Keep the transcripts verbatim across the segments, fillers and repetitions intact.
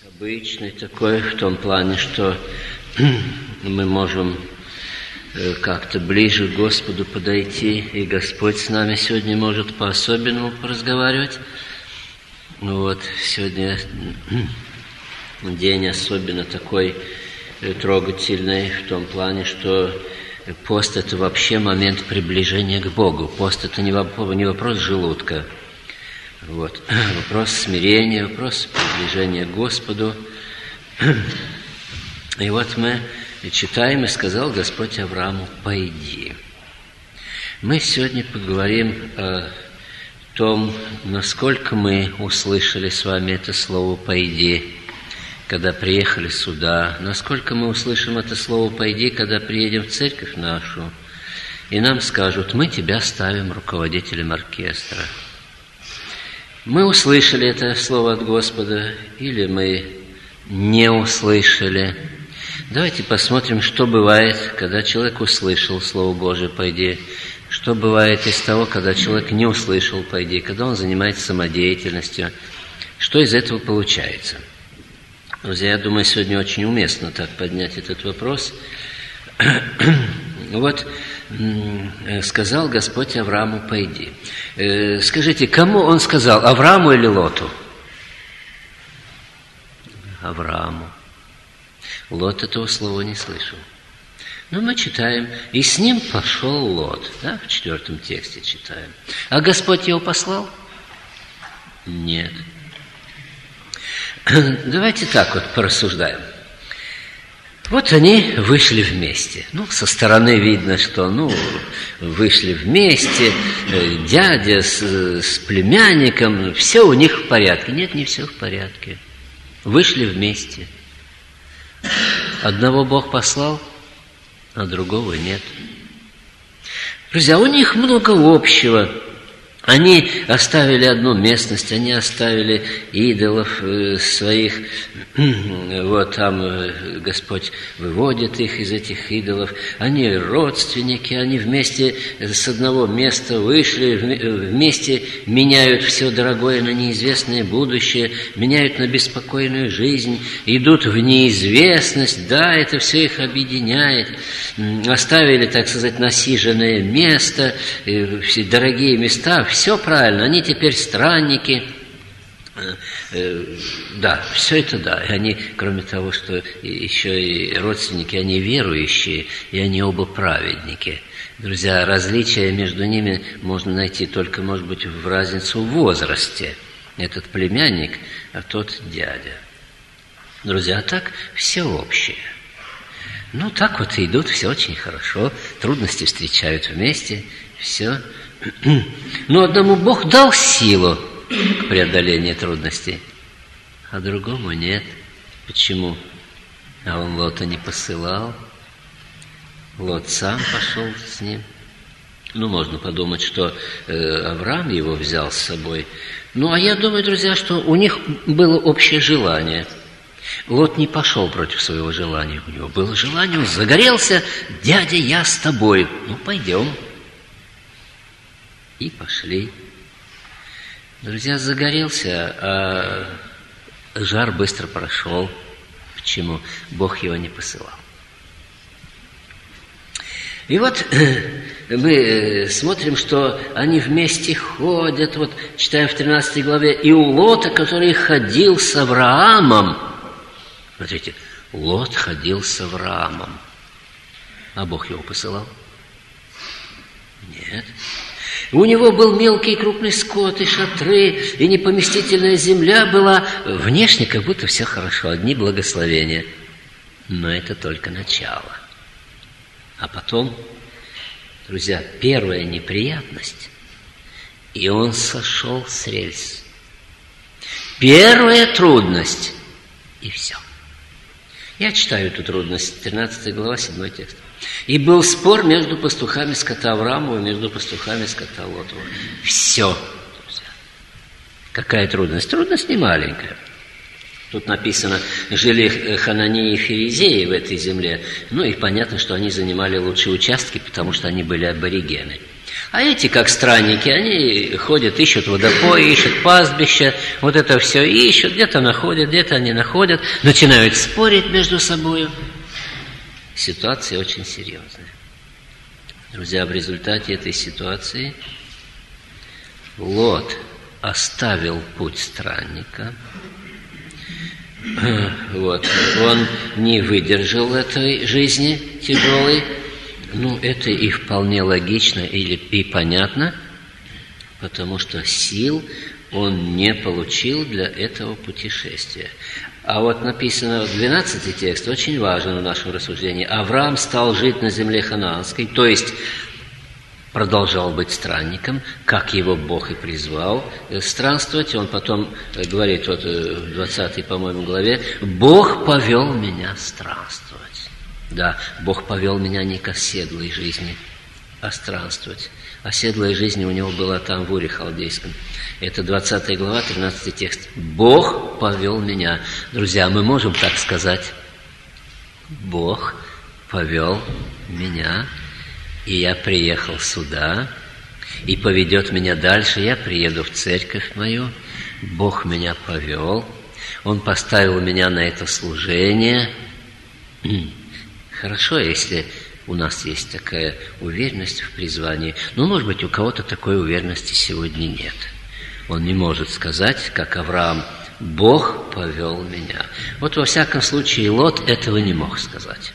Обычный такой, в том плане, что мы можем как-то ближе к Господу подойти, и Господь с нами сегодня может по-особенному поразговаривать. Вот, сегодня день особенно такой трогательный, в том плане, что пост – это вообще момент приближения к Богу. Пост – это не вопрос желудка. Вот. Вопрос смирения, вопрос приближения к Господу. И вот мы читаем, и сказал Господь Аврааму: «Пойди». Мы сегодня поговорим о том, насколько мы услышали с вами это слово «пойди», когда приехали сюда, насколько мы услышим это слово «пойди», когда приедем в церковь нашу, и нам скажут: «Мы тебя ставим руководителем оркестра». Мы услышали это слово от Господа, или мы не услышали. Давайте посмотрим, что бывает, когда человек услышал Слово Божие «пойди», что бывает из того, когда человек не услышал «пойди», когда он занимается самодеятельностью, что из этого получается. Друзья, я думаю, сегодня очень уместно так поднять этот вопрос. Вот сказал Господь Аврааму: «Пойди». Скажите, кому он сказал, Аврааму или Лоту? Аврааму. Лот этого слова не слышал. Но мы читаем: «И с ним пошел Лот». Да, в четвертом тексте читаем. А Господь его послал? Нет. Давайте так вот порассуждаем. Вот они вышли вместе. Ну, со стороны видно, что, ну, вышли вместе, дядя с, с племянником, все у них в порядке. Нет, не все в порядке. Вышли вместе. Одного Бог послал, а другого нет. Друзья, у них много общего. Они оставили одну местность, они оставили идолов своих. Вот там Господь выводит их из этих идолов. Они родственники, они вместе с одного места вышли, вместе меняют все дорогое на неизвестное будущее, меняют на беспокойную жизнь, идут в неизвестность. Да, это все их объединяет. Оставили, так сказать, насиженное место, все дорогие места. Все правильно, они теперь странники. Да, все это да. И они, кроме того, что еще и родственники, они верующие, и они оба праведники. Друзья, различия между ними можно найти только, может быть, в разницу в возрасте. Этот племянник, а тот дядя. Друзья, а так все общее. Ну, так вот и идут, все очень хорошо, трудности встречают вместе, все. Но одному Бог дал силу к преодолению трудностей, а другому нет. Почему? А он Лота не посылал. Лот сам пошел с ним. Ну, можно подумать, что э, Авраам его взял с собой. Ну, а я думаю, друзья, что у них было общее желание. Лот не пошел против своего желания. У него было желание, он загорелся: «Дядя, я с тобой». Ну, пойдем. И пошли. Друзья, загорелся, а жар быстро прошел. Почему? Бог его не посылал. И вот мы смотрим, что они вместе ходят. Вот читаем в тринадцатой главе: «И у Лота, который ходил с Авраамом». Смотрите, Лот ходил с Авраамом. А Бог его посылал? Нет. У него был мелкий и крупный скот, и шатры, и непоместительная земля была. Внешне как будто все хорошо, одни благословения. Но это только начало. А потом, друзья, первая неприятность, и он сошел с рельс. Первая трудность, и все. Я читаю эту трудность, тринадцатая глава, седьмой текст. «И был спор между пастухами скота Авраамова и между пастухами скота Лотова». Все, друзья. Какая трудность? Трудность не маленькая. Тут написано: жили хананеи и ферезеи в этой земле. Ну и понятно, что они занимали лучшие участки, потому что они были аборигены. А эти, как странники, они ходят, ищут водопой, ищут пастбища, вот это все ищут, где-то находят, где-то они находят, начинают спорить между собой. Ситуация очень серьезная. Друзья, в результате этой ситуации Лот оставил путь странника. Вот. Он не выдержал этой жизни тяжелой. Ну, это и вполне логично или и понятно, потому что сил он не получил для этого путешествия. А вот написано в двенадцатый текст, очень важен в нашем рассуждении. Авраам стал жить на земле ханаанской, то есть продолжал быть странником, как его Бог и призвал странствовать. Он потом говорит, вот в двадцатой, по-моему, главе, «Бог повел меня странствовать». Да, Бог повел меня не к оседлой жизни, а странствовать. Оседлая жизнь у него была там, в Уре Халдейском. Это двадцатая глава, тринадцатый текст. «Бог повел меня». Друзья, мы можем так сказать. Бог повел меня, и я приехал сюда, и поведет меня дальше. Я приеду в церковь мою. Бог меня повел. Он поставил меня на это служение. Хорошо, если у нас есть такая уверенность в призвании. Но, может быть, у кого-то такой уверенности сегодня нет. Он не может сказать, как Авраам, «Бог повел меня». Вот во всяком случае Лот этого не мог сказать.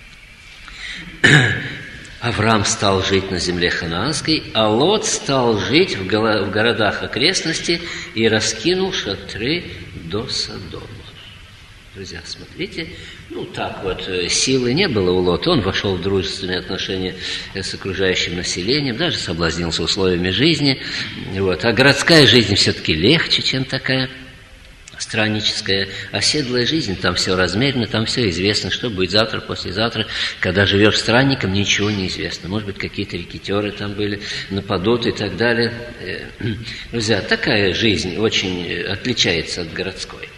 Авраам стал жить на земле ханаанской, а Лот стал жить в городах окрестности и раскинул шатры до Содома. Друзья, смотрите, ну так вот, силы не было у Лота, он вошел в дружественные отношения с окружающим населением, даже соблазнился условиями жизни, вот. А городская жизнь все-таки легче, чем такая странническая. Оседлая жизнь, там все размеренно, там все известно, что будет завтра, послезавтра. Когда живешь странником, ничего не известно. Может быть, какие-то рекеттеры там были, нападут и так далее. Друзья, такая жизнь очень отличается от городской.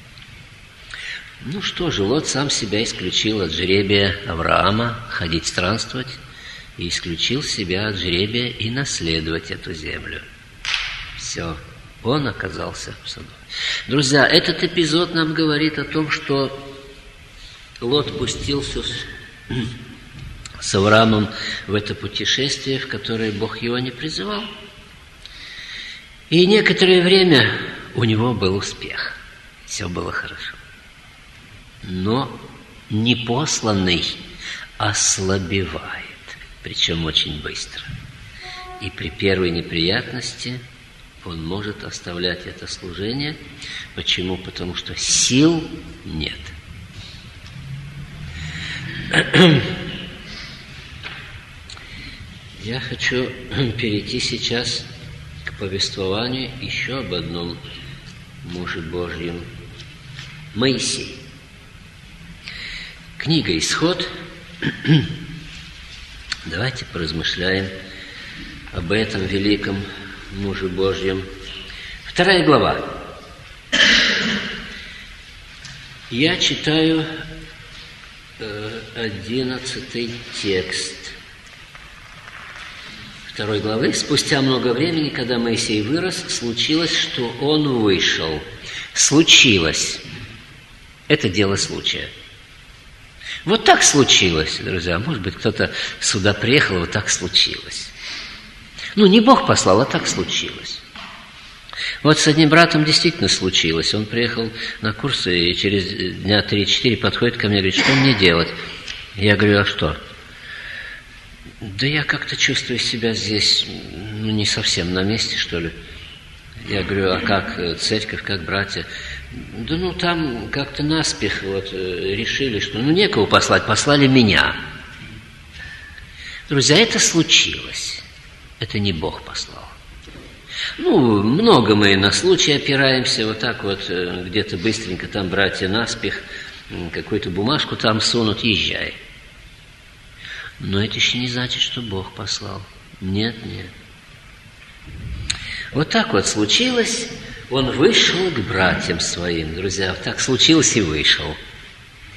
Ну что же, Лот сам себя исключил от жребия Авраама ходить странствовать и исключил себя от жребия и наследовать эту землю. Все, он оказался в Содоме. Друзья, этот эпизод нам говорит о том, что Лот пустился с, с Авраамом в это путешествие, в которое Бог его не призывал. И некоторое время у него был успех. Все было хорошо. Но непосланный ослабевает, причем очень быстро. И при первой неприятности он может оставлять это служение. Почему? Потому что сил нет. Я хочу перейти сейчас к повествованию еще об одном муже Божьем, Моисей. Книга «Исход». Давайте поразмышляем об этом великом муже Божьем. Вторая глава. Я читаю одиннадцатый текст второй главы. «Спустя много времени, когда Моисей вырос, случилось, что он вышел». Случилось. Это дело случая. Вот так случилось, друзья. Может быть, кто-то сюда приехал, вот так случилось. Ну, не Бог послал, а так случилось. Вот с одним братом действительно случилось. Он приехал на курсы, и через дня три-четыре подходит ко мне и говорит, что мне делать? Я говорю, а что? Да я как-то чувствую себя здесь, ну, не совсем на месте, что ли. Я говорю, а как церковь, как братья? Да ну там как-то наспех вот решили, что ну некого послать, послали меня. Друзья, это случилось. Это не Бог послал. Ну, много мы на случай опираемся, вот так вот где-то быстренько там братья наспех какую-то бумажку там сунут, езжай. Но это еще не значит, что Бог послал. Нет, нет. Вот так вот случилось. Он вышел к братьям своим, друзья. Так случилось и вышел.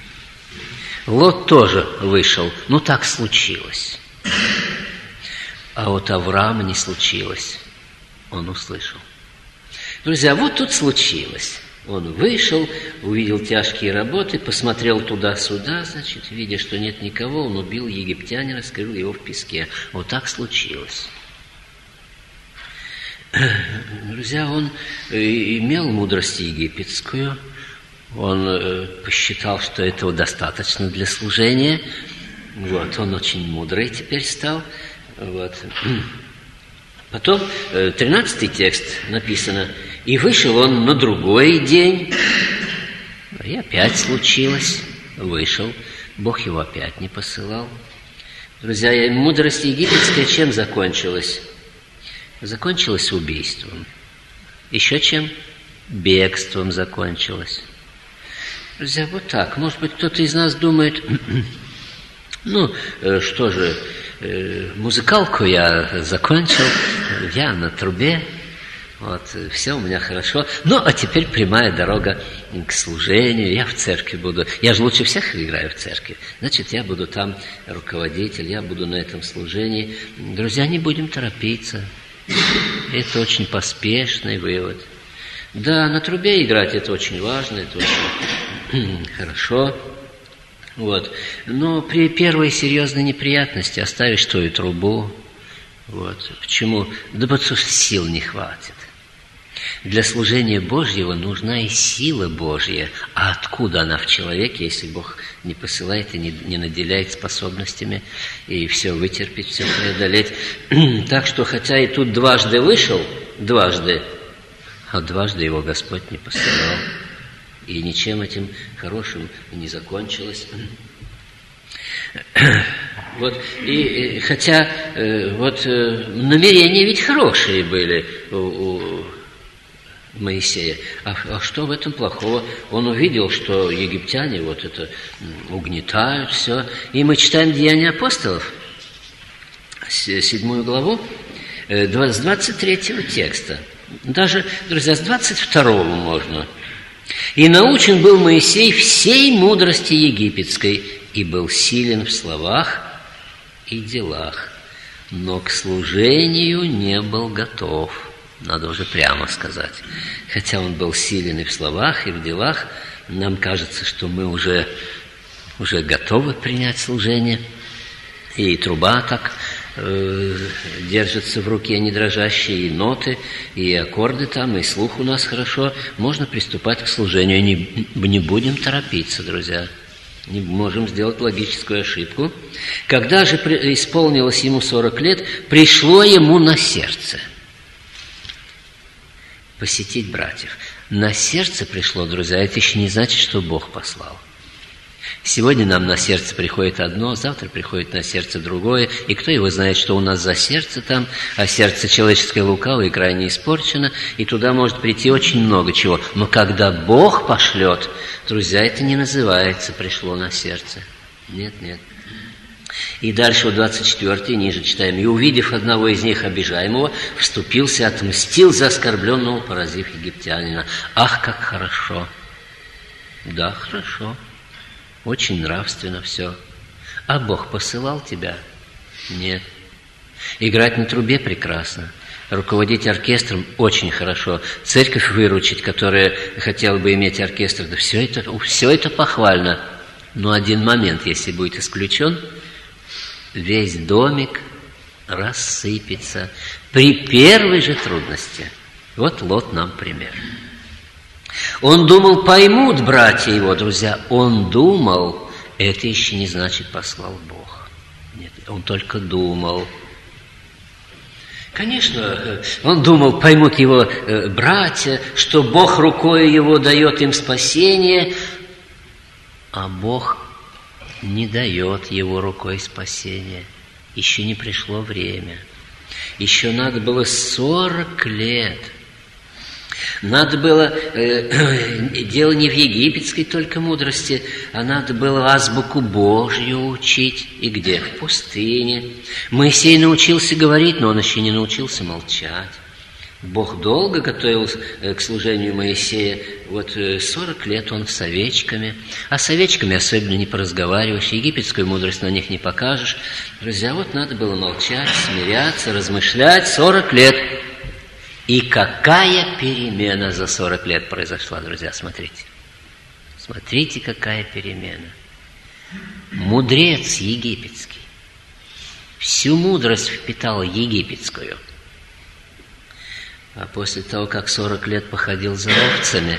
Лот тоже вышел. Ну, так случилось. а вот Авраама не случилось. Он услышал. Друзья, вот тут случилось. Он вышел, увидел тяжкие работы, посмотрел туда-сюда, значит, видя, что нет никого, он убил египтянина, скрыл его в песке. Вот так случилось. Друзья, он имел мудрость египетскую, он посчитал, что этого достаточно для служения. Вот, он очень мудрый теперь стал. Вот. Потом тринадцатый текст написано: «И вышел он на другой день». И опять случилось. Вышел. Бог его опять не посылал. Друзья, мудрость египетская чем закончилась? Закончилась убийством. Еще чем? Бегством закончилась. Друзья, вот так. Может быть, кто-то из нас думает, ну, что же, музыкалку я закончил, я на трубе, вот, все у меня хорошо. Ну, а теперь прямая дорога к служению, я в церкви буду. Я же лучше всех играю в церкви. Значит, я буду там руководитель, я буду на этом служении. Друзья, не будем торопиться. Это очень поспешный вывод. Да, на трубе играть это очень важно, это очень хорошо. Вот. Но при первой серьезной неприятности оставишь твою трубу. Вот. Почему? Да потому что сил не хватит. Для служения Божьего нужна и сила Божья. А откуда она в человеке, если Бог не посылает и не, не наделяет способностями и все вытерпеть, все преодолеть? Так что, хотя и тут дважды вышел, дважды, а дважды его Господь не посылал. И ничем этим хорошим не закончилось. Вот, и хотя вот намерения ведь хорошие были у, у Моисея. А, а что в этом плохого? Он увидел, что египтяне вот это угнетают все. И мы читаем Деяния апостолов, седьмую главу, с двадцать третьего текста. Даже, друзья, с двадцать второго можно. «И научен был Моисей всей мудрости египетской, и был силен в словах и делах, но к служению не был готов». Надо уже прямо сказать. Хотя он был силен и в словах, и в делах, нам кажется, что мы уже, уже готовы принять служение. И труба так э, держится в руке, не дрожащие, и ноты, и аккорды там, и слух у нас хорошо. Можно приступать к служению. Не, не будем торопиться, друзья. Не можем сделать логическую ошибку. Когда же исполнилось ему сорок лет, пришло ему на сердце посетить братьев. На сердце пришло, друзья, это еще не значит, что Бог послал. Сегодня нам на сердце приходит одно, завтра приходит на сердце другое, и кто его знает, что у нас за сердце там, а сердце человеческое лукавое и крайне испорчено, и туда может прийти очень много чего. Но когда Бог пошлет, друзья, это не называется «пришло на сердце». Нет, нет. И дальше, вот двадцать четвёртый, ниже читаем: «И, увидев одного из них, обижаемого, вступился, отмстил за оскорбленного, поразив египтянина». Ах, как хорошо! Да, хорошо. Очень нравственно все. А Бог посылал тебя? Нет. Играть на трубе прекрасно. Руководить оркестром очень хорошо. Церковь выручить, которая хотела бы иметь оркестр, да все это, все это похвально. Но один момент, если будет исключен, весь домик рассыпется при первой же трудности. Вот Лот нам пример. Он думал, поймут братья его, друзья. Он думал, это еще не значит послал Бог. Нет, он только думал. Конечно, он думал, поймут его братья, что Бог рукой его дает им спасение, а Бог не дает его рукой спасения. Еще не пришло время. Еще надо было сорок лет. Надо было, э, дело не в египетской только мудрости, а надо было азбуку Божью учить. И где? В пустыне. Моисей научился говорить, но он еще не научился молчать. Бог долго готовил к служению Моисея. Вот сорок лет он с овечками. А с овечками особенно не поразговариваешь, египетскую мудрость на них не покажешь. Друзья, вот надо было молчать, смиряться, размышлять сорок лет. И какая перемена за сорок лет произошла, друзья, смотрите. Смотрите, какая перемена. Мудрец египетский всю мудрость впитал египетскую. А после того, как сорок лет походил за овцами,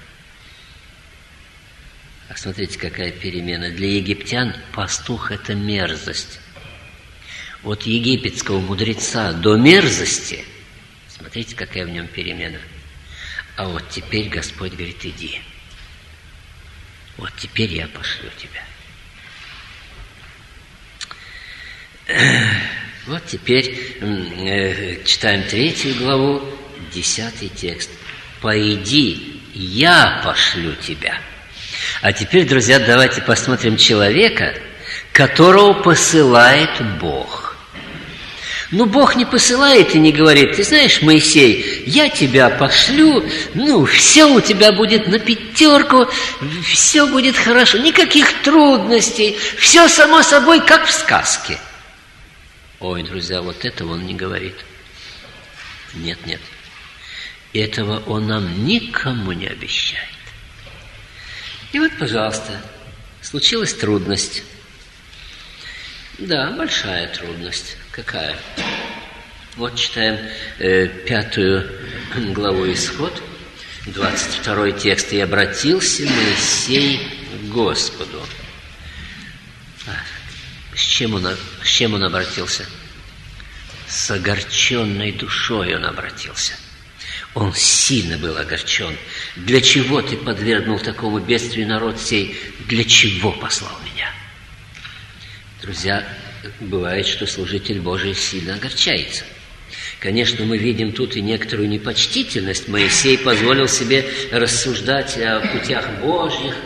а смотрите, какая перемена. Для египтян пастух – это мерзость. От египетского мудреца до мерзости, смотрите, какая в нем перемена. А вот теперь Господь говорит: иди. Вот теперь я пошлю тебя. Вот теперь э, читаем третью главу, десятый текст. «Пойди, я пошлю тебя». А теперь, друзья, давайте посмотрим человека, которого посылает Бог. Ну, Бог не посылает и не говорит: ты знаешь, Моисей, я тебя пошлю, ну, все у тебя будет на пятерку, все будет хорошо, никаких трудностей, все само собой, как в сказке. Ой, друзья, вот этого он не говорит. Нет, нет. Этого он нам никому не обещает. И вот, пожалуйста, случилась трудность. Да, большая трудность. Какая? Вот читаем э, пятую главу Исход, двадцать второй текст. «И обратился Моисей к Господу». С чем он, с чем он обратился? С огорченной душой он обратился. Он сильно был огорчен. Для чего ты подвергнул такому бедствию народ сей? Для чего послал меня? Друзья, бывает, что служитель Божий сильно огорчается. Конечно, мы видим тут и некоторую непочтительность. Моисей позволил себе рассуждать о путях Божьих.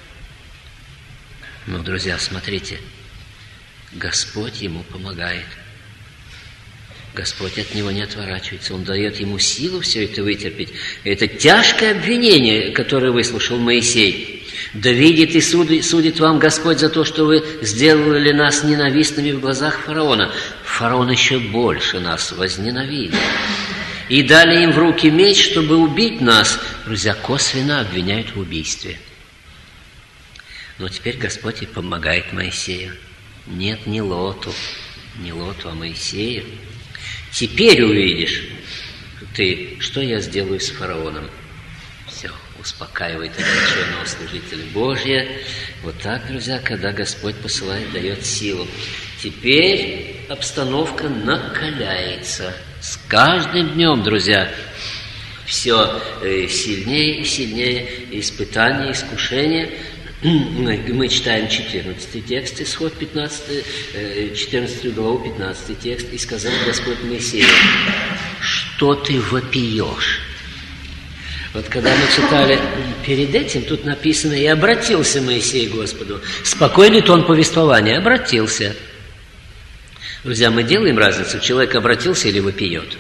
Но, друзья, смотрите, Господь ему помогает. Господь от него не отворачивается. Он дает ему силу все это вытерпеть. Это тяжкое обвинение, которое выслушал Моисей. «Да видит и судит, судит вам Господь за то, что вы сделали нас ненавистными в глазах фараона». Фараон еще больше нас возненавидел. «И дали им в руки меч, чтобы убить нас». Друзья, косвенно обвиняют в убийстве. Но теперь Господь и помогает Моисею. Нет, не Лоту, не Лоту, а Моисею. Теперь увидишь ты, что я сделаю с фараоном. Все, успокаивает огорченного служителя Божия. Вот так, друзья, когда Господь посылает, дает силу. Теперь обстановка накаляется. С каждым днем, друзья, все сильнее и сильнее испытания, искушения. Мы читаем четырнадцатый текст, Исход пятнадцатый, четырнадцатую главу, пятнадцатый текст. «И сказал Господь Моисею: что ты вопиешь?» Вот когда мы читали перед этим, тут написано: «И обратился Моисей к Господу». Спокойный тон повествования. Обратился. Друзья, мы делаем разницу, человек обратился или вопиет.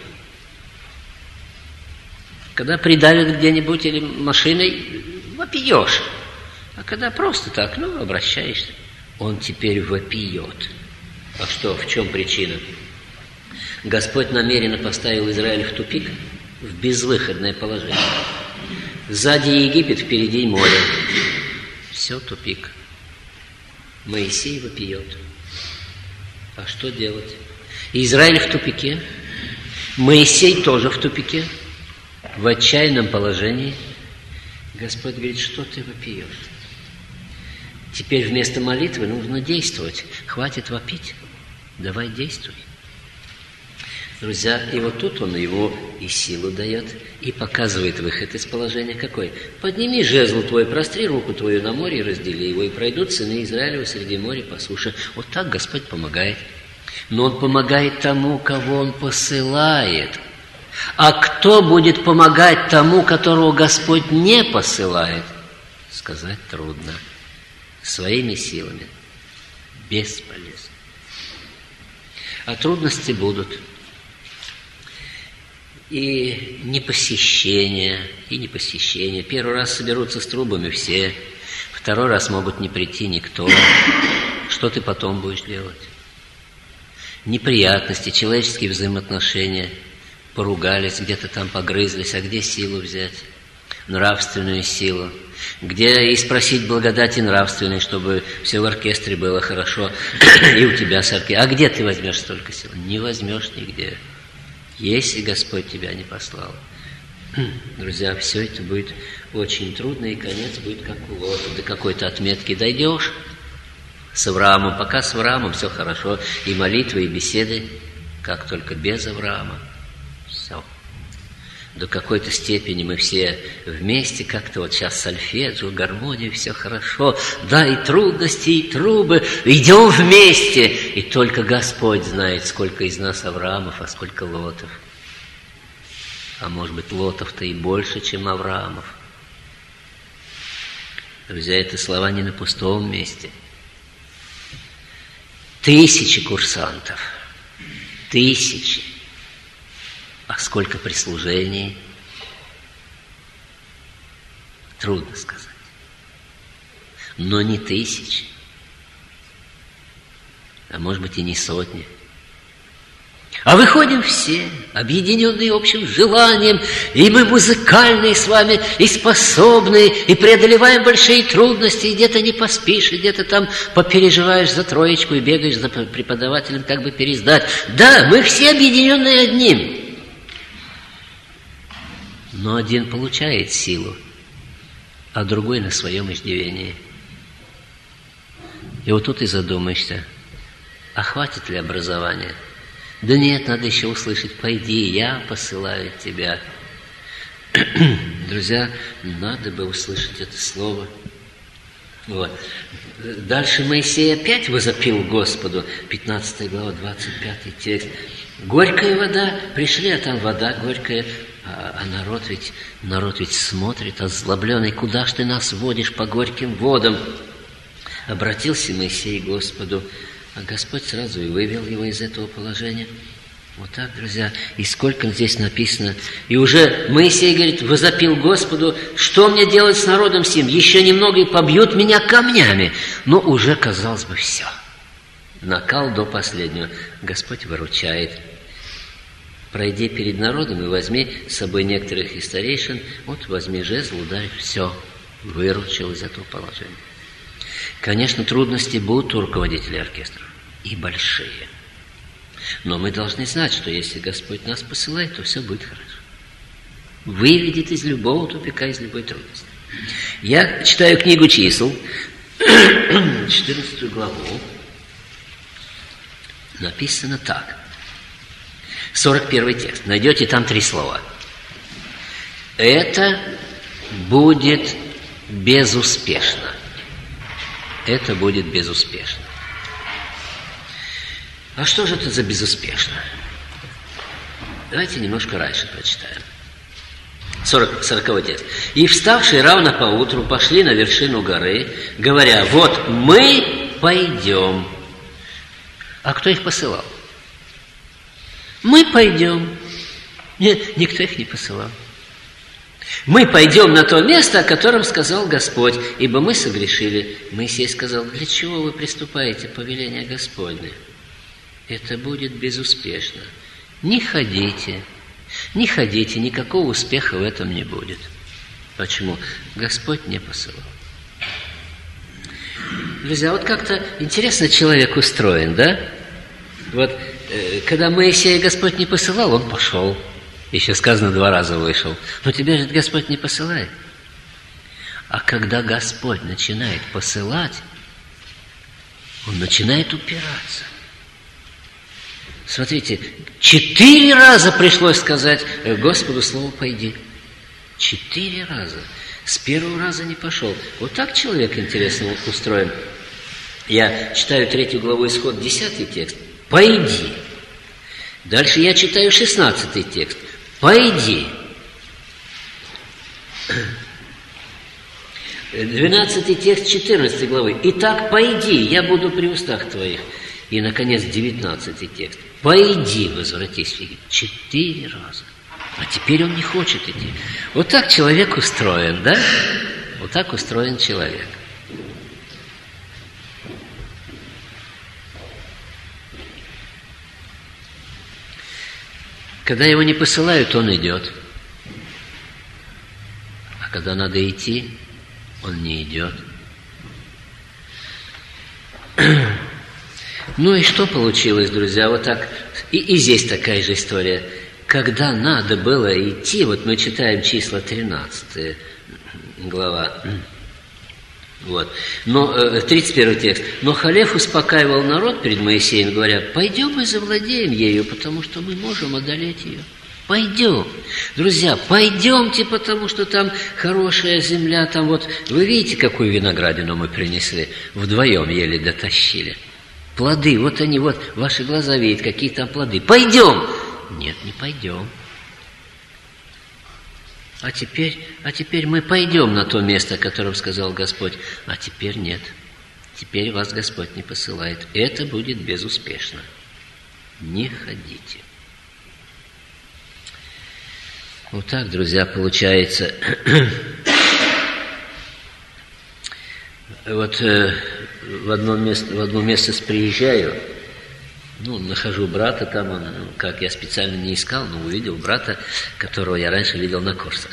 Когда придавят где-нибудь или машиной, вопиешь. А когда просто так, ну, обращаешься, он теперь вопиет. А что, в чем причина? Господь намеренно поставил Израиль в тупик, в безвыходное положение. Сзади Египет, впереди море. Все тупик. Моисей вопиет. А что делать? Израиль в тупике. Моисей тоже в тупике. В отчаянном положении. Господь говорит: что ты вопиешь? Теперь вместо молитвы нужно действовать. Хватит вопить. Давай действуй. Друзья, и вот тут он его и силу дает, и показывает выход из положения какой. «Подними жезл твой, простри руку твою на море и раздели его, и пройдут сыны Израилева среди моря по суше». Вот так Господь помогает. Но Он помогает тому, кого Он посылает. А кто будет помогать тому, которого Господь не посылает? Сказать трудно. Своими силами. Бесполезно. А трудности будут. и непосещение, и непосещение. Первый раз соберутся с трубами все, второй раз могут не прийти никто. Что ты потом будешь делать? Неприятности, человеческие взаимоотношения, поругались, где-то там погрызлись, а где силу взять? Нравственную силу. Где и спросить благодати нравственной, чтобы все в оркестре было хорошо, и у тебя с оркестром. А где ты возьмешь столько сил? Не возьмешь нигде, если Господь тебя не послал. Друзья, все это будет очень трудно, и конец будет как у Лота. До какой-то отметки дойдешь с Авраамом. Пока с Авраамом все хорошо, и молитвы, и беседы, как только без Авраама. Все. До какой-то степени мы все вместе, как-то вот сейчас сольфеджио, гармония, все хорошо. Да, и трудности, и трубы. Идем вместе. И только Господь знает, сколько из нас Авраамов, а сколько Лотов. А может быть, Лотов-то и больше, чем Авраамов. Друзья, это слова не на пустом месте. Тысячи курсантов. Тысячи. А сколько прислужений? Трудно сказать. Но не тысячи. А может быть и не сотни. А выходим все, объединенные общим желанием, и мы музыкальные с вами, и способные, и преодолеваем большие трудности, и где-то не поспишь, и где-то там попереживаешь за троечку и бегаешь за преподавателем, как бы пересдать. Да, мы все объединенные одним. Но один получает силу, а другой на своем иждивении. И вот тут и задумаешься, а хватит ли образования? Да нет, надо еще услышать, пойди, я посылаю тебя. Друзья, надо бы услышать это слово. Вот. Дальше Моисей опять возопил Господу, пятнадцатая глава, двадцать пятый текст. Горькая вода, пришли, а там вода горькая, а, а народ ведь, народ ведь смотрит, озлобленный, куда ж ты нас водишь по горьким водам? Обратился Моисей к Господу, а Господь сразу и вывел его из этого положения. Вот так, друзья. И сколько здесь написано. И уже Моисей говорит, возопил Господу, что мне делать с народом сим? Еще немного и побьют меня камнями. Но уже, казалось бы, все. Накал до последнего. Господь выручает. Пройди перед народом и возьми с собой некоторых из старейшин. Вот возьми жезл, ударь, все. Выручил из этого положения. Конечно, трудности будут у руководителей оркестра. И большие. Но мы должны знать, что если Господь нас посылает, то все будет хорошо. Выведет из любого тупика, из любой трудности. Я читаю книгу чисел, четырнадцатую главу. Написано так. сорок первый текст. Найдете там три слова. Это будет безуспешно. Это будет безуспешно. А что же это за безуспешно? Давайте немножко раньше прочитаем. сороковой текст. «И вставшие равно поутру пошли на вершину горы, говоря, вот мы пойдем». А кто их посылал? Мы пойдем. Нет, никто их не посылал. Мы пойдем на то место, о котором сказал Господь, ибо мы согрешили. Моисей сказал, для чего вы приступаете повеление Господне? Это будет безуспешно. Не ходите, не ходите, никакого успеха в этом не будет. Почему? Господь не посылал. Друзья, вот как-то интересно человек устроен, да? Вот, э, когда Моисея Господь не посылал, он пошел. Еще сказано, два раза вышел. Но тебя же Господь не посылает. А когда Господь начинает посылать, Он начинает упираться. Смотрите, четыре раза пришлось сказать Господу слово «пойди». Четыре раза. С первого раза не пошел. Вот так человек, интересно, устроен. Я читаю третью главу Исход, десятый текст. «Пойди». Дальше я читаю шестнадцатый текст. «Пойди». двенадцатый текст четырнадцатой главы. «Итак, пойди, я буду при устах твоих». И, наконец, девятнадцатый текст. «Пойди, возвратись в Египет». Четыре раза. А теперь он не хочет идти. Вот так человек устроен, да? Вот так устроен человек. Когда его не посылают, он идет. А когда надо идти, он не идет. Ну и что получилось, друзья? Вот так. И, и здесь такая же история. Когда надо было идти, вот мы читаем числа тринадцатая глава. Вот. Но, тридцать первый текст. «Но Халев успокаивал народ перед Моисеем, говоря: пойдем и завладеем ею, потому что мы можем одолеть ее». Пойдем. Друзья, пойдемте, потому что там хорошая земля. Там вот, вы видите, какую виноградину мы принесли? Вдвоем еле дотащили. Плоды, вот они, вот, ваши глаза видят, какие там плоды. Пойдем. Нет, не пойдем. А теперь, а теперь мы пойдем на то место, о котором сказал Господь. А теперь нет. Теперь вас Господь не посылает. Это будет безуспешно. Не ходите. Вот так, друзья, получается. Вот э, в, одно место, в одно место приезжаю, ну, нахожу брата там, он, ну, как я специально не искал, но увидел брата, которого я раньше видел на курсах.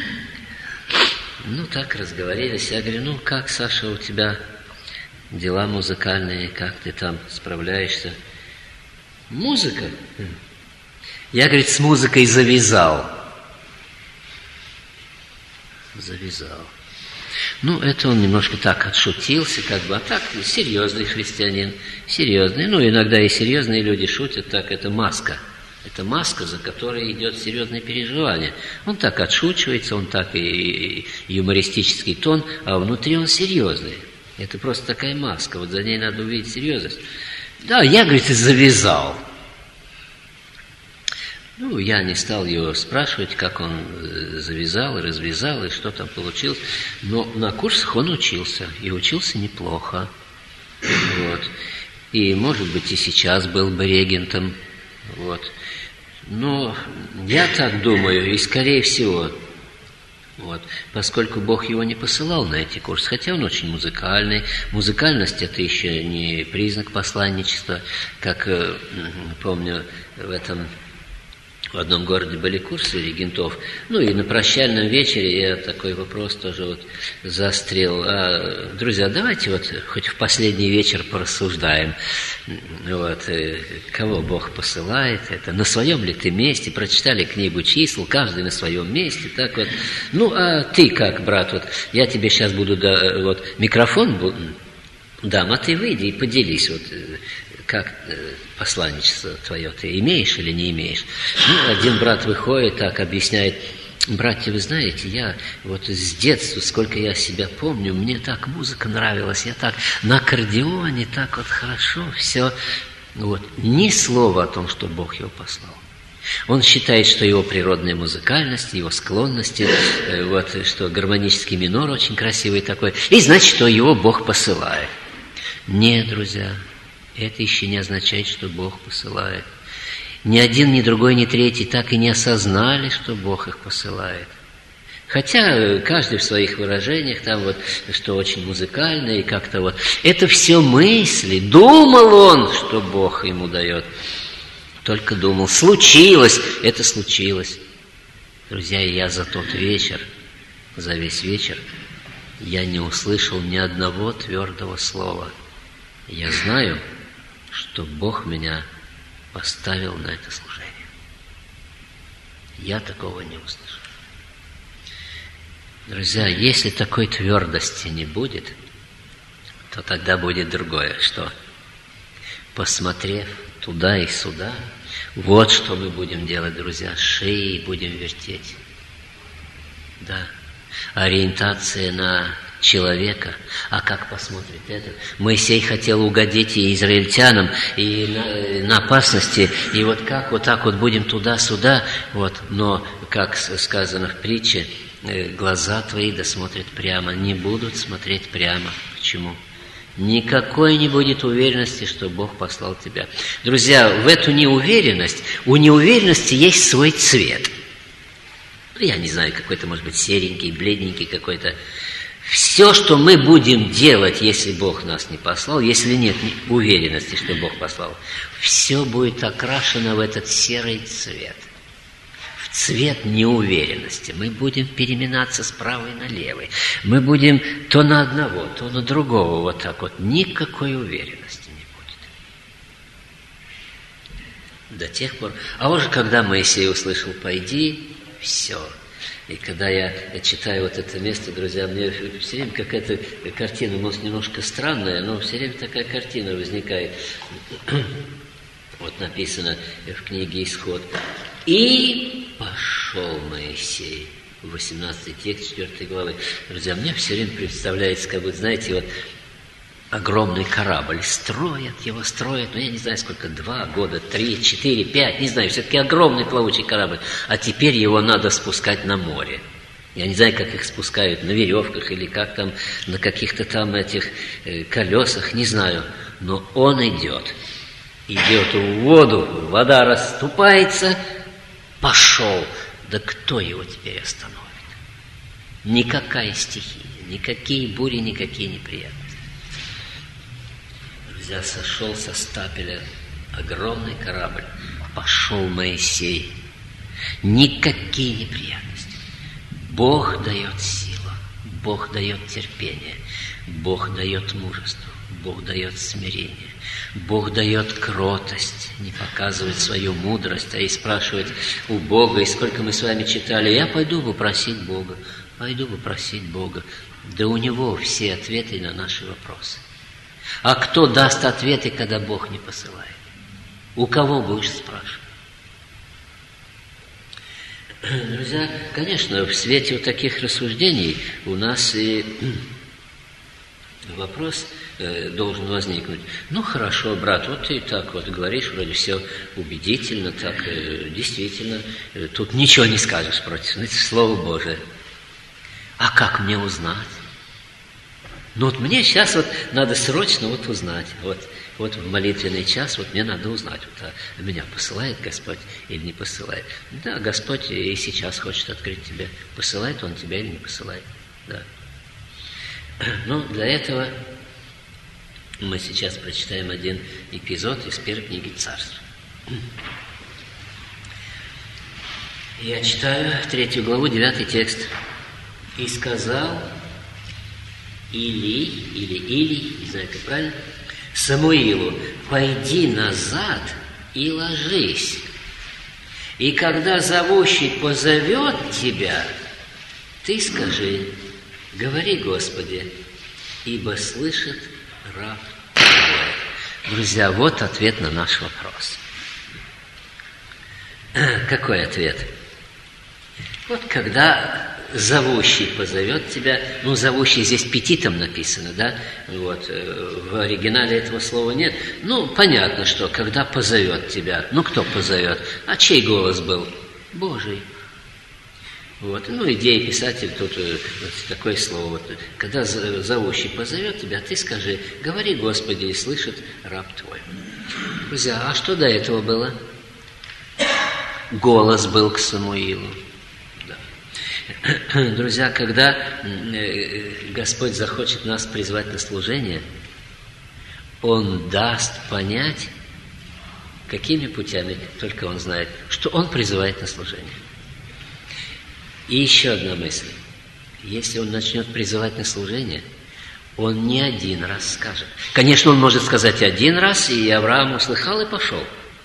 Ну, так разговорились. Я говорю: ну, как, Саша, у тебя дела музыкальные, как ты там справляешься? Музыка? Я, говорит, с музыкой завязал. Завязал. Ну, это он немножко так отшутился, как бы, а так серьезный христианин, серьезный. Ну, иногда и серьезные люди шутят так, это маска. Это маска, за которой идет серьезное переживание. Он так отшучивается, он так и, и юмористический тон, а внутри он серьезный. Это просто такая маска, вот за ней надо увидеть серьезность. Да, я, говорит, и завязал. Ну, я не стал его спрашивать, как он завязал и развязал, и что там получилось. Но на курсах он учился, и учился неплохо. Вот. И, может быть, и сейчас был бы регентом. Вот. Но я так думаю, и скорее всего, вот, поскольку Бог его не посылал на эти курсы, хотя он очень музыкальный. Музыкальность – это еще не признак посланничества. Как, помню, в этом... В одном городе были курсы регентов. Ну и на прощальном вечере я такой вопрос тоже вот заострил. А, друзья, давайте вот хоть в последний вечер порассуждаем. Вот, кого Бог посылает, это на своем ли ты месте, прочитали книгу чисел, каждый на своем месте, так вот. Ну, а ты как, брат, вот я тебе сейчас буду, да, вот микрофон дам, а ты выйди и поделись, вот, как посланничество твое ты имеешь или не имеешь. Ну, один брат выходит, так объясняет: братья, вы знаете, я вот с детства, сколько я себя помню, мне так музыка нравилась, я так на аккордеоне, так вот хорошо все. Вот. Ни слова о том, что Бог его послал. Он считает, что его природная музыкальность, его склонности, вот, что гармонический минор очень красивый такой, и значит, что его Бог посылает. Нет, друзья, это еще не означает, что Бог посылает. Ни один, ни другой, ни третий так и не осознали, что Бог их посылает. Хотя каждый в своих выражениях, там вот, что очень музыкально и как-то вот. Это все мысли. Думал он, что Бог ему дает. Только думал. Случилось. Это случилось. Друзья, я за тот вечер, за весь вечер, я не услышал ни одного твердого слова. Я знаю, что Бог меня поставил на это служение. Я такого не услышал. Друзья, если такой твердости не будет, то тогда будет другое. Что? Посмотрев туда и сюда, вот что мы будем делать, друзья. Шеи будем вертеть. Да. Ориентация на человека. А как посмотрит этот? Моисей хотел угодить и израильтянам, и на, на опасности, и вот как вот так вот будем туда-сюда, вот, но, как сказано в притче, глаза твои досмотрят прямо, не будут смотреть прямо. Почему? Никакой не будет уверенности, что Бог послал тебя. Друзья, в эту неуверенность, у неуверенности есть свой цвет. я не знаю, какой-то, может быть, серенький, бледненький какой-то. Все, что мы будем делать, если Бог нас не послал, если нет уверенности, что Бог послал, все будет окрашено в этот серый цвет, в цвет неуверенности. Мы будем переминаться с правой на левой. Мы будем то на одного, то на другого, вот так вот. Никакой уверенности не будет. До тех пор. А уже когда Моисей услышал «пойди», все. И когда я читаю вот это место, друзья, мне все время какая-то картина, может, немножко странная, но все время такая картина возникает. Вот написано в книге «Исход». «И пошел Моисей». восемнадцатый текст четвёртой главы. Друзья, мне все время представляется, как бы, знаете, вот огромный корабль. Строят его, строят, ну, я не знаю, сколько, два года, три, четыре, пять, не знаю, все-таки огромный плавучий корабль. А теперь его надо спускать на море. Я не знаю, как их спускают, на веревках или как там, на каких-то там этих э, колесах, не знаю. Но он идет. Идет в воду, вода расступается, пошел. Да кто его теперь остановит? Никакая стихия, никакие бури, никакие неприятности. Друзья, сошел со стапеля огромный корабль, пошел Моисей. Никакие неприятности. Бог дает силу, Бог дает терпение, Бог дает мужество, Бог дает смирение, Бог дает кротость, не показывает свою мудрость, а и спрашивает у Бога. И сколько мы с вами читали, я пойду попросить Бога, пойду попросить Бога. Да у Него все ответы на наши вопросы. А кто даст ответы, когда Бог не посылает? У кого будешь спрашивать? Друзья, конечно, в свете вот таких рассуждений у нас и вопрос э, должен возникнуть. Ну, хорошо, брат, вот ты так вот говоришь, вроде все убедительно, так э, действительно, э, тут ничего не скажешь против, это Слово Божие. А как мне узнать? Ну, вот мне сейчас вот надо срочно вот узнать, вот, вот в молитвенный час вот мне надо узнать, вот, а меня посылает Господь или не посылает. Да, Господь и сейчас хочет открыть тебя, посылает Он тебя или не посылает, да. Но для этого мы сейчас прочитаем один эпизод из первой книги Царств. Я читаю третью главу, девятый текст. «И сказал Или, или, или, не знаю, как правильно, Самуилу, пойди назад и ложись. И когда зовущий позовет тебя, ты скажи, говори, Господи, ибо слышит раб твой». Друзья, вот ответ на наш вопрос. Какой ответ? Вот когда зовущий позовет тебя, ну, зовущий здесь петитом написано, да, вот, в оригинале этого слова нет. Ну, понятно, что когда позовет тебя, ну, кто позовет? А чей голос был? Божий. Вот, ну, идея писатель тут вот такое слово. Вот, когда зовущий позовет тебя, ты скажи, говори, Господи, и слышит раб твой. Друзья, а что до этого было? Голос был к Самуилу. Друзья, когда Господь захочет нас призвать на служение, Он даст понять, какими путями, только Он знает, что Он призывает на служение. И еще одна мысль. Если Он начнет призывать на служение, Он не один раз скажет. Конечно, Он может сказать один раз, и Авраам услыхал и пошел.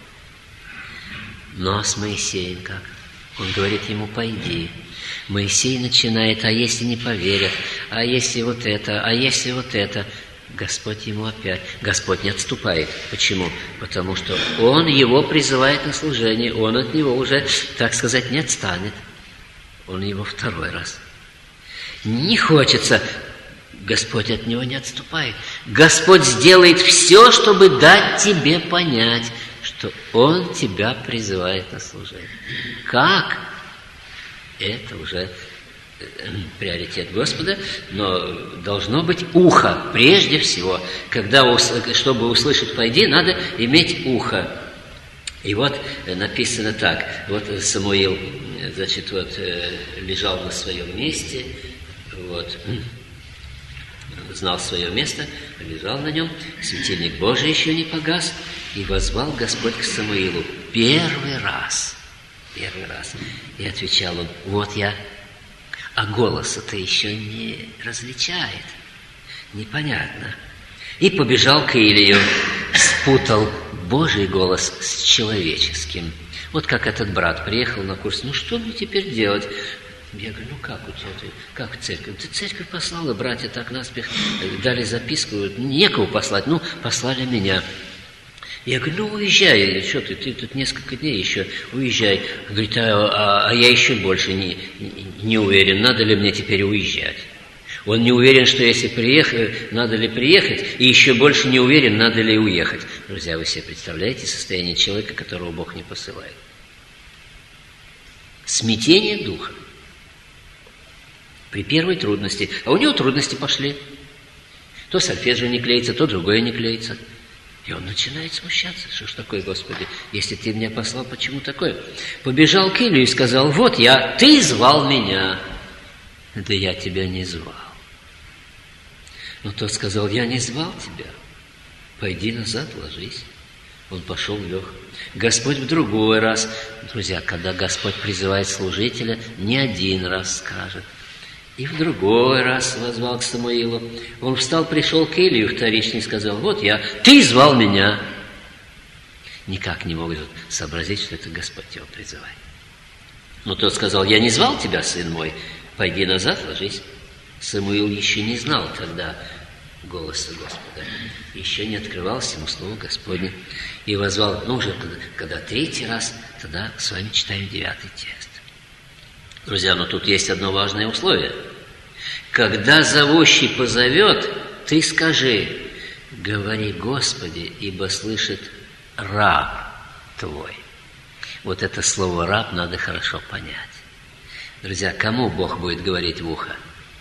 Но с Моисеем как? Он говорит ему, пойди. Моисей начинает, а если не поверят, а если вот это, а если вот это. Господь ему опять. Господь не отступает. Почему? Потому что Он его призывает на служение, Он от него уже, так сказать, не отстанет. Он его второй раз. Не хочется. Господь от него не отступает. Господь сделает все, чтобы дать тебе понять, что Он тебя призывает на служение. Как? Это уже приоритет Господа, но должно быть ухо прежде всего. Когда, чтобы услышать «пойди», надо иметь ухо. И вот написано так, вот Самуил, значит, вот лежал на своем месте, вот, знал свое место, лежал на нем, светильник Божий еще не погас, и воззвал Господь к Самуилу первый раз, первый раз, и отвечал он: вот я, а голоса-то еще не различает, непонятно. И побежал к Илию, спутал Божий голос с человеческим. Вот как этот брат приехал на курс, ну что мне теперь делать? Я говорю, ну как у тебя, ты, как церковь? Ты церковь послала, братья так наспех дали записку, некого послать, ну послали меня. Я говорю, ну уезжай, что ты, ты тут несколько дней еще, уезжай. Говорит, а, а, а я еще больше не, не уверен, надо ли мне теперь уезжать. Он не уверен, что если приехать, надо ли приехать, и еще больше не уверен, надо ли уехать. Друзья, вы себе представляете состояние человека, которого Бог не посылает? Смятение духа. При первой трудности. А у него трудности пошли. То сольфеджио не клеится, то другое не клеится. И он начинает смущаться. Что ж такое, Господи, если Ты меня послал, почему такое? Побежал к Илию и сказал, вот я, Ты звал меня. Да я тебя не звал. Но тот сказал, я не звал тебя, пойди назад, ложись. Он пошел, лег. Господь в другой раз, друзья, когда Господь призывает служителя, не один раз скажет. И в другой раз воззвал к Самуилу. Он встал, пришел к Илию вторично и сказал, вот я, ты звал меня. Никак не могут сообразить, что это Господь его призывает. Но тот сказал, я не звал тебя, сын мой, пойди назад, ложись. Самуил еще не знал тогда голоса Господа, еще не открывалось ему слово Господне. И воззвал, ну уже когда, когда третий раз, тогда с вами читаем девятый текст. Друзья, но тут есть одно важное условие. Когда зовущий позовет, ты скажи, говори, Господи, ибо слышит раб твой. Вот это слово раб надо хорошо понять. Друзья, кому Бог будет говорить в ухо?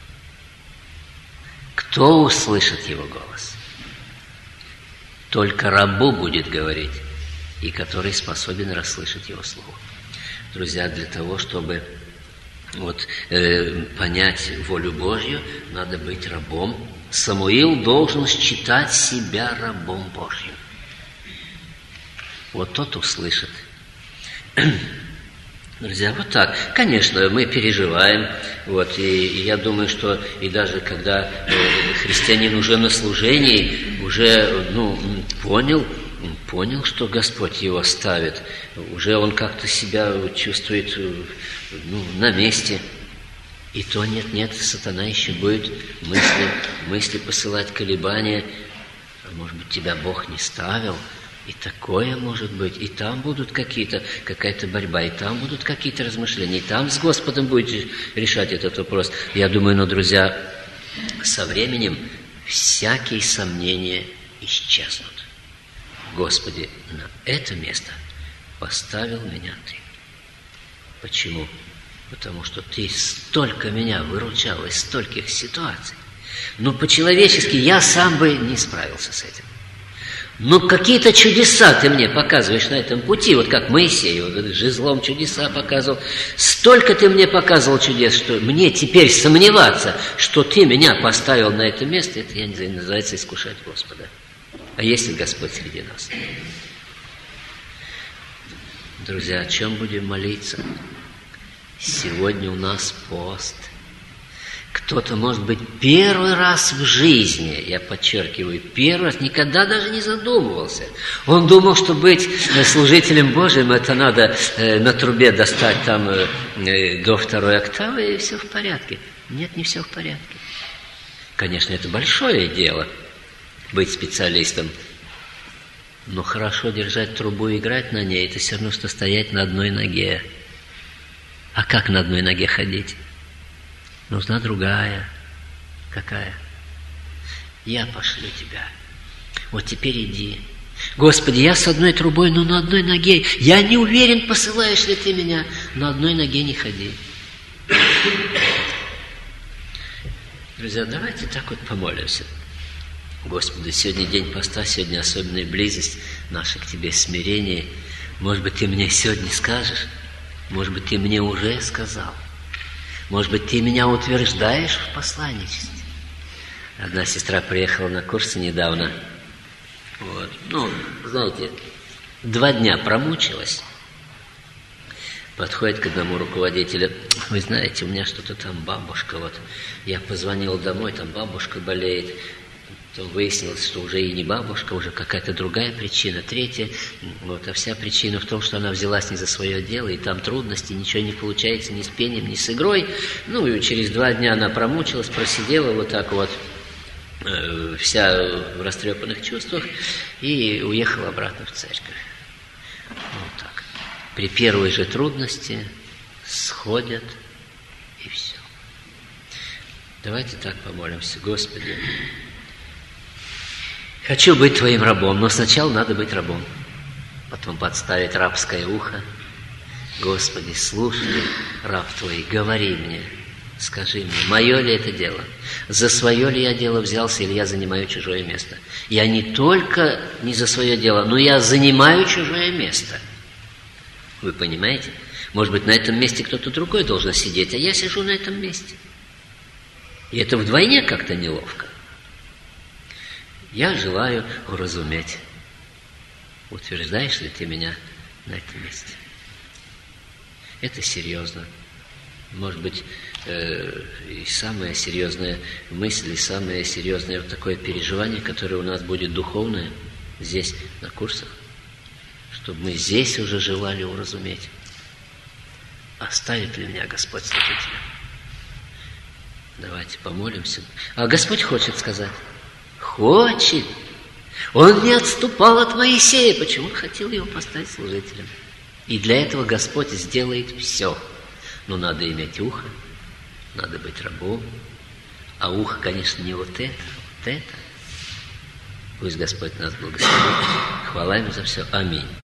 Кто услышит его голос? Только рабу будет говорить, и который способен расслышать его слово. Друзья, для того, чтобы вот, э, понять волю Божью, надо быть рабом. Самуил должен считать себя рабом Божьим. Вот тот услышит. Друзья, вот так. Конечно, мы переживаем, вот, и, и я думаю, что и даже когда э, христианин уже на служении, уже, ну, понял, понял, что Господь его ставит, уже он как-то себя чувствует, ну, на месте, и то нет-нет, сатана еще будет мысли, мысли посылать, колебания, а может быть, тебя Бог не ставил. И такое может быть, и там будут какие-то, какая-то борьба, и там будут какие-то размышления, и там с Господом будете решать этот вопрос. Я думаю, ну, друзья, со временем всякие сомнения исчезнут. Господи, на это место поставил меня Ты. Почему? Потому что Ты столько меня выручал из стольких ситуаций. Но по-человечески я сам бы не справился с этим. Но какие-то чудеса ты мне показываешь на этом пути, вот как Моисей, вот жезлом чудеса показывал. Столько ты мне показывал чудес, что мне теперь сомневаться, что ты меня поставил на это место, это, я не знаю, называется искушать Господа. А есть ли Господь среди нас? Друзья, о чем будем молиться? Сегодня у нас пост. Кто-то, может быть, первый раз в жизни, я подчеркиваю, первый раз, никогда даже не задумывался. Он думал, что быть служителем Божьим, это надо на трубе достать там до второй октавы, и все в порядке. Нет, не все в порядке. Конечно, это большое дело, быть специалистом. Но хорошо держать трубу и играть на ней, это все равно, что стоять на одной ноге. А как на одной ноге ходить? Нужна другая. Какая? Я пошлю тебя. Вот теперь иди. Господи, я с одной трубой, но на одной ноге. Я не уверен, посылаешь ли ты меня. На одной ноге не ходи. Друзья, давайте так вот помолимся. Господи, сегодня день поста, сегодня особенная близость наша к Тебе, смирение. Может быть, ты мне сегодня скажешь? Может быть, ты мне уже сказал? Может быть, ты меня утверждаешь в посланничестве? Одна сестра приехала на курсы недавно. Вот. Ну, знаете, два дня промучилась. Подходит к одному руководителю: вы знаете, у меня что-то там бабушка, вот я позвонил домой, там бабушка болеет. Потом выяснилось, что уже и не бабушка, уже какая-то другая причина, третья. Вот, а вся причина в том, что она взялась не за свое дело, и там трудности, ничего не получается ни с пением, ни с игрой. Ну и через два дня она промучилась, просидела вот так вот, э, вся в растрепанных чувствах, и уехала обратно в церковь. Вот так. При первой же трудности сходят, и все. Давайте так помолимся. Господи, хочу быть Твоим рабом, но сначала надо быть рабом. Потом подставить рабское ухо. Господи, слушай, раб Твой, говори мне, скажи мне, мое ли это дело? За свое ли я дело взялся, или я занимаю чужое место? Я не только не за свое дело, но я занимаю чужое место. Вы понимаете? Может быть, на этом месте кто-то другой должен сидеть, а я сижу на этом месте. И это вдвойне как-то неловко. Я желаю уразуметь. Утверждаешь ли ты меня на этом месте? Это серьезно. Может быть, э, и самая серьезная мысль, и самое серьезное вот такое переживание, которое у нас будет духовное здесь, на курсах, чтобы мы здесь уже желали уразуметь. Оставит ли меня Господь служителем? Давайте помолимся. А Господь хочет сказать. Хочет. Он не отступал от Моисея. Почему? Он хотел его поставить служителем. И для этого Господь сделает все. Но надо иметь ухо, надо быть рабом. А ухо, конечно, не вот это, вот это. Пусть Господь нас благословит. Хвала Ему за все. Аминь.